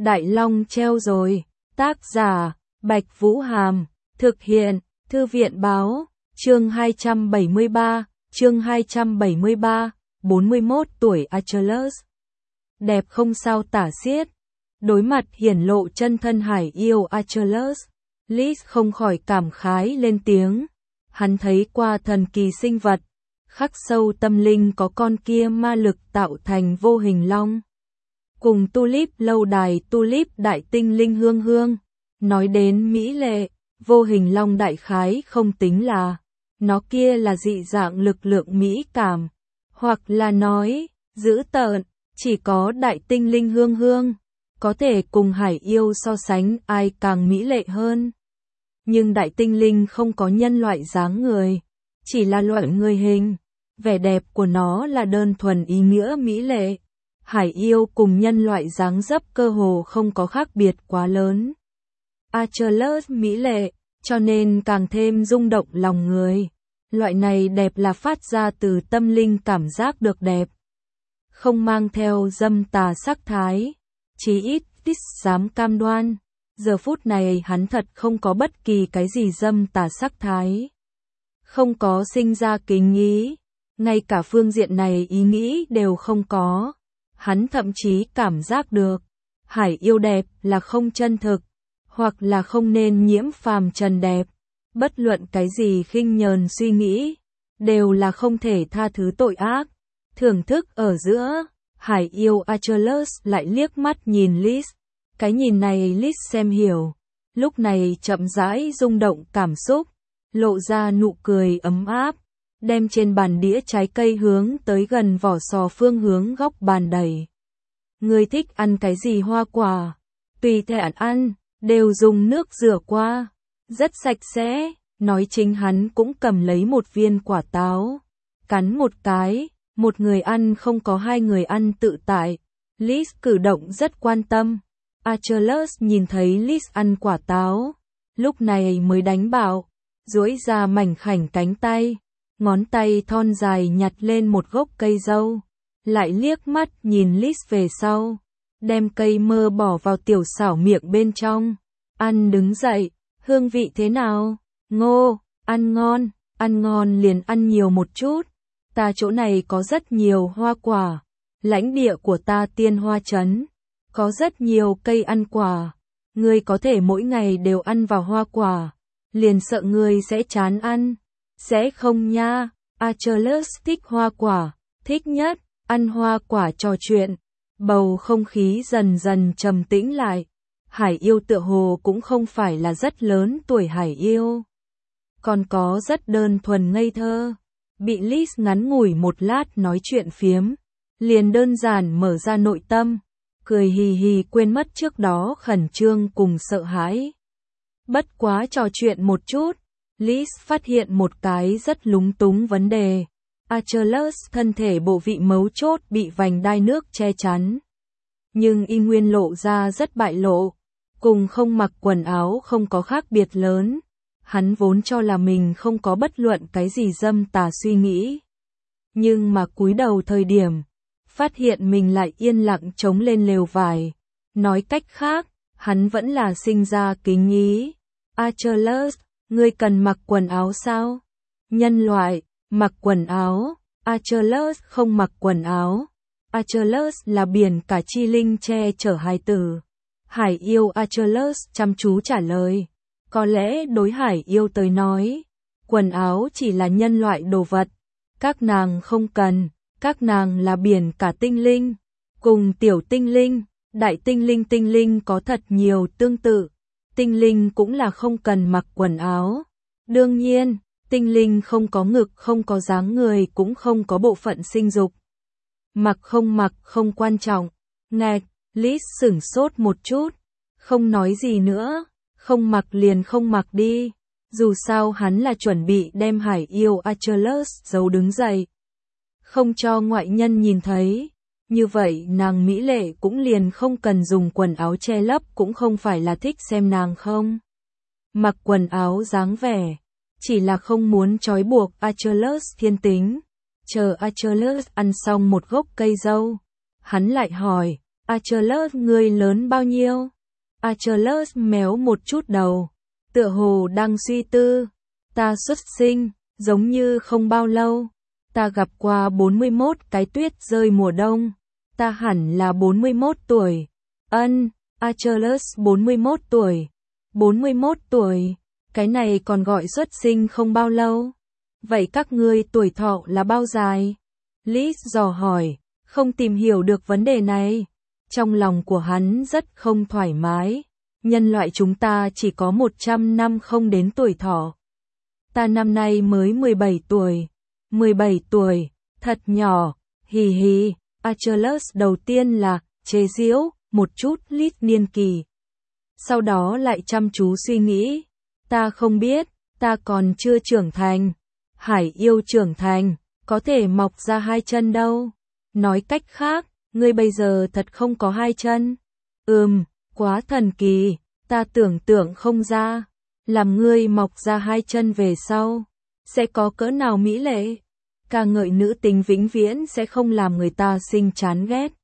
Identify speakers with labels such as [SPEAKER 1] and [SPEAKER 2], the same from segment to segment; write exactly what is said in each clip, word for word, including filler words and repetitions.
[SPEAKER 1] Đại Long treo rồi. Tác giả, Bạch Vũ Hàm. Thực hiện, Thư viện Báo. Chương hai trăm bảy mươi ba, chương hai trăm bảy mươi ba, bốn mươi mốt tuổi Achilles. Đẹp không sao tả xiết. Đối mặt hiển lộ chân thân hải yêu Achilles, Liz không khỏi cảm khái lên tiếng. Hắn thấy qua thần kỳ sinh vật, khắc sâu tâm linh có con kia ma lực tạo thành vô hình long. Cùng tulip lâu đài tulip đại tinh linh hương hương, nói đến mỹ lệ, vô hình long đại khái không tính là, nó kia là dị dạng lực lượng mỹ cảm, hoặc là nói, dữ tợn, chỉ có đại tinh linh hương hương, có thể cùng hải yêu so sánh ai càng mỹ lệ hơn. Nhưng đại tinh linh không có nhân loại dáng người, chỉ là loại người hình, vẻ đẹp của nó là đơn thuần ý nghĩa mỹ lệ. Hải yêu cùng nhân loại dáng dấp cơ hồ không có khác biệt quá lớn. Achilles mỹ lệ, cho nên càng thêm rung động lòng người. Loại này đẹp là phát ra từ tâm linh cảm giác được đẹp, không mang theo dâm tà sắc thái. Chí ít, Tis dám cam đoan, giờ phút này hắn thật không có bất kỳ cái gì dâm tà sắc thái. Không có sinh ra kính ý, ngay cả phương diện này ý nghĩ đều không có. Hắn thậm chí cảm giác được, hải yêu đẹp là không chân thực, hoặc là không nên nhiễm phàm trần đẹp. Bất luận cái gì khinh nhờn suy nghĩ, đều là không thể tha thứ tội ác. Thưởng thức ở giữa, hải yêu Achilles lại liếc mắt nhìn Liz. Cái nhìn này Liz xem hiểu, lúc này chậm rãi rung động cảm xúc, lộ ra nụ cười ấm áp, đem trên bàn đĩa trái cây hướng tới gần vỏ sò phương hướng góc bàn đẩy. Ngươi thích ăn cái gì hoa quả? Tùy tiện ăn, đều dùng nước rửa qua, rất sạch sẽ. Nói chính hắn cũng cầm lấy một viên quả táo, cắn một cái, một người ăn không có hai người ăn tự tại. Liz cử động rất quan tâm. Achilles nhìn thấy Liz ăn quả táo, lúc này mới đánh bạo, duỗi ra mảnh khảnh cánh tay, ngón tay thon dài nhặt lên một gốc cây dâu, lại liếc mắt nhìn Liz về sau, đem cây mơ bỏ vào tiểu xảo miệng bên trong, ăn đứng dậy, hương vị thế nào? Ngô, ăn ngon, ăn ngon liền ăn nhiều một chút, ta chỗ này có rất nhiều hoa quả, lãnh địa của ta Tiên Hoa Trấn, có rất nhiều cây ăn quả, ngươi có thể mỗi ngày đều ăn vào hoa quả, liền sợ ngươi sẽ chán ăn, sẽ không nha. Achilles thích hoa quả, thích nhất, ăn hoa quả trò chuyện, bầu không khí dần dần trầm tĩnh lại. Hải yêu tựa hồ cũng không phải là rất lớn tuổi hải yêu, còn có rất đơn thuần ngây thơ. Bị Liz ngắn ngủi một lát nói chuyện phiếm, liền đơn giản mở ra nội tâm, cười hì hì quên mất trước đó khẩn trương cùng sợ hãi. Bất quá trò chuyện một chút, Liz phát hiện một cái rất lúng túng vấn đề. Achilles thân thể bộ vị mấu chốt bị vành đai nước che chắn, nhưng y nguyên lộ ra rất bại lộ, cùng không mặc quần áo không có khác biệt lớn. Hắn vốn cho là mình không có bất luận cái gì dâm tà suy nghĩ, nhưng mà cúi đầu thời điểm, phát hiện mình lại yên lặng chống lên lều vải. Nói cách khác, hắn vẫn là sinh ra kính ý. Achilles, ngươi cần mặc quần áo sao? Nhân loại, mặc quần áo. Achilles không mặc quần áo. Achilles là biển cả chi linh che chở hài tử. Hải yêu Achilles chăm chú trả lời. Có lẽ đối hải yêu tới nói, quần áo chỉ là nhân loại đồ vật. Các nàng không cần, các nàng là biển cả tinh linh. Cùng tiểu tinh linh, đại tinh linh tinh linh có thật nhiều tương tự. Tinh linh cũng là không cần mặc quần áo. Đương nhiên, tinh linh không có ngực, không có dáng người, cũng không có bộ phận sinh dục. Mặc không mặc không quan trọng. Ngạch, Liz sửng sốt một chút, không nói gì nữa. Không mặc liền không mặc đi. Dù sao hắn là chuẩn bị đem hải yêu Achilles giấu đứng dậy, không cho ngoại nhân nhìn thấy. Như vậy nàng mỹ lệ cũng liền không cần dùng quần áo che lấp, cũng không phải là thích xem nàng không mặc quần áo dáng vẻ, chỉ là không muốn trói buộc Achilles thiên tính. Chờ Achilles ăn xong một gốc cây dâu, hắn lại hỏi, Achilles, ngươi lớn bao nhiêu? Achilles méo một chút đầu, tựa hồ đang suy tư. Ta xuất sinh, giống như không bao lâu. Ta gặp qua bốn mươi mốt cái tuyết rơi mùa đông. Ta hẳn là bốn mươi mốt tuổi. Ân, Achilles bốn mươi mốt tuổi. bốn mươi mốt tuổi, cái này còn gọi xuất sinh không bao lâu. Vậy các ngươi tuổi thọ là bao dài? Liz dò hỏi, không tìm hiểu được vấn đề này. Trong lòng của hắn rất không thoải mái. Nhân loại chúng ta chỉ có một trăm năm không đến tuổi thọ. Ta năm nay mới mười bảy tuổi. mười bảy tuổi, thật nhỏ, hì hì. Achilles đầu tiên là chế giễu một chút Liz niên kỳ. Sau đó lại chăm chú suy nghĩ. Ta không biết, ta còn chưa trưởng thành. Hải yêu trưởng thành, có thể mọc ra hai chân đâu. Nói cách khác, ngươi bây giờ thật không có hai chân. Ừm, quá thần kỳ, ta tưởng tượng không ra. Làm ngươi mọc ra hai chân về sau, sẽ có cỡ nào mỹ lệ. Ca ngợi nữ tính vĩnh viễn sẽ không làm người ta sinh chán ghét.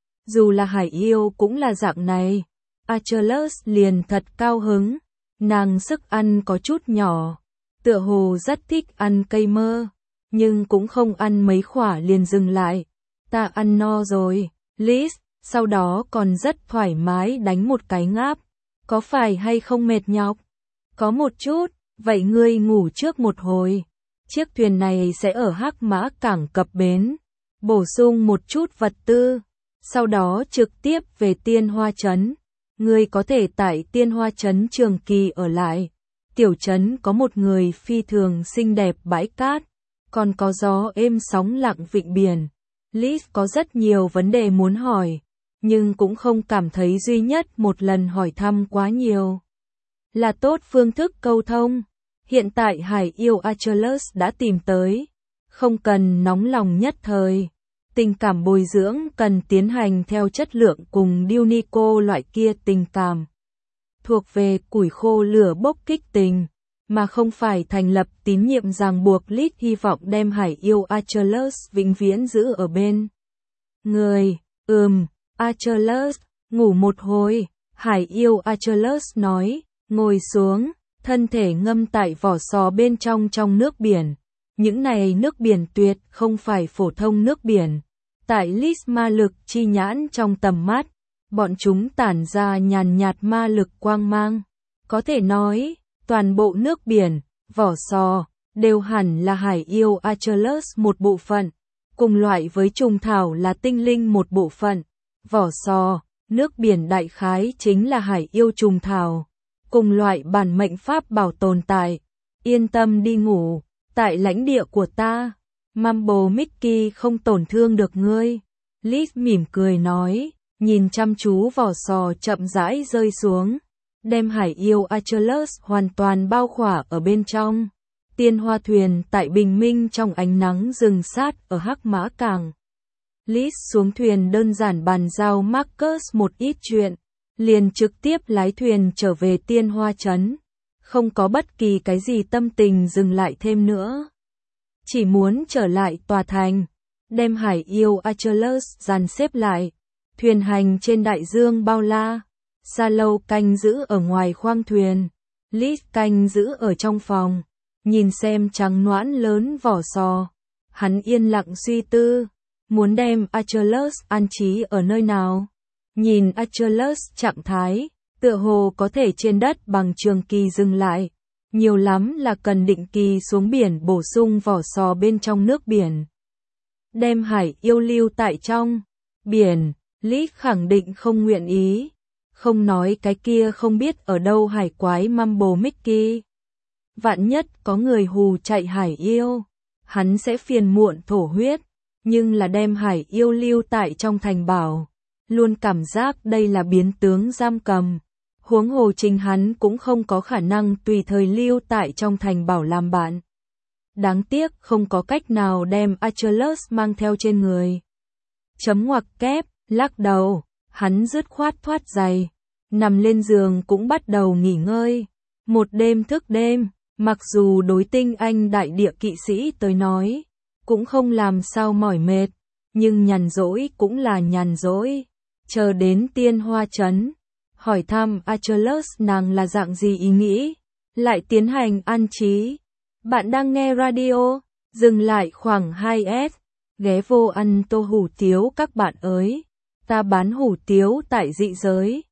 [SPEAKER 1] Dù là hải yêu cũng là dạng này. Achilles liền thật cao hứng. Nàng sức ăn có chút nhỏ, tựa hồ rất thích ăn cây mơ, nhưng cũng không ăn mấy khỏa liền dừng lại. Ta ăn no rồi, Liz, sau đó còn rất thoải mái đánh một cái ngáp. Có phải hay không mệt nhọc? Có một chút, vậy ngươi ngủ trước một hồi. Chiếc thuyền này sẽ ở Hắc Mã cảng cập bến, bổ sung một chút vật tư, sau đó trực tiếp về Tiên Hoa Trấn. Ngươi có thể tại Tiên Hoa Trấn trường kỳ ở lại. Tiểu trấn có một người phi thường xinh đẹp bãi cát, còn có gió êm sóng lặng vịnh biển. Liz có rất nhiều vấn đề muốn hỏi, nhưng cũng không cảm thấy duy nhất một lần hỏi thăm quá nhiều là tốt phương thức câu thông. Hiện tại hải yêu Achilles đã tìm tới, không cần nóng lòng nhất thời. Tình cảm bồi dưỡng cần tiến hành theo chất lượng cùng Dionico loại kia tình cảm. Thuộc về củi khô lửa bốc kích tình, mà không phải thành lập tín nhiệm ràng buộc. Liz hy vọng đem hải yêu Achilles vĩnh viễn giữ ở bên người. Ừm, Achilles, ngủ một hồi, hải yêu Achilles nói, ngồi xuống, thân thể ngâm tại vỏ sò bên trong trong nước biển. Những này nước biển tuyệt không phải phổ thông nước biển. Tại Liz ma lực chi nhãn trong tầm mắt, bọn chúng tản ra nhàn nhạt ma lực quang mang. Có thể nói, toàn bộ nước biển, vỏ sò, đều hẳn là hải yêu Achilles một bộ phận, cùng loại với trùng thảo là tinh linh một bộ phận. Vỏ sò, nước biển đại khái chính là hải yêu trùng thảo, cùng loại bản mệnh pháp bảo tồn tại. Yên tâm đi ngủ, tại lãnh địa của ta, Mambo Mickey không tổn thương được ngươi. Liz mỉm cười nói, nhìn chăm chú vỏ sò chậm rãi rơi xuống, đem hải yêu Achilles hoàn toàn bao khỏa ở bên trong. Tiên hoa thuyền tại bình minh trong ánh nắng dừng sát ở Hắc Mã cảng. Liz xuống thuyền đơn giản bàn giao Marcus một ít chuyện, liền trực tiếp lái thuyền trở về Tiên Hoa Trấn. Không có bất kỳ cái gì tâm tình dừng lại thêm nữa. Chỉ muốn trở lại tòa thành, đem hải yêu Achilles dàn xếp lại. Thuyền hành trên đại dương bao la. Sa Lâu canh giữ ở ngoài khoang thuyền. Liz canh giữ ở trong phòng, nhìn xem trắng noãn lớn vỏ sò. Hắn yên lặng suy tư, muốn đem Achilles an trí ở nơi nào. Nhìn Achilles trạng thái, tựa hồ có thể trên đất bằng trường kỳ dừng lại. Nhiều lắm là cần định kỳ xuống biển bổ sung vỏ sò bên trong nước biển. Đem hải yêu lưu tại trong biển, Liz khẳng định không nguyện ý. Không nói cái kia không biết ở đâu hải quái Mambo Mickey. Vạn nhất có người hù chạy hải yêu, hắn sẽ phiền muộn thổ huyết. Nhưng là đem hải yêu lưu tại trong thành bảo, luôn cảm giác đây là biến tướng giam cầm. Huống hồ chính hắn cũng không có khả năng tùy thời lưu tại trong thành bảo làm bạn. Đáng tiếc không có cách nào đem Achilles mang theo trên người. Chấm ngoặc kép, lắc đầu, hắn dứt khoát thoát giày, nằm lên giường cũng bắt đầu nghỉ ngơi. Một đêm thức đêm, mặc dù đối tinh anh đại địa kỵ sĩ tới nói, cũng không làm sao mỏi mệt, nhưng nhàn rỗi cũng là nhàn rỗi. chờ đến tiên hoa trấn, hỏi thăm Achilles nàng là dạng gì ý nghĩ, lại tiến hành an trí. Bạn đang nghe radio, dừng lại khoảng hai s, ghé vô ăn tô hủ tiếu các bạn ơi, ta bán hủ tiếu tại dị giới.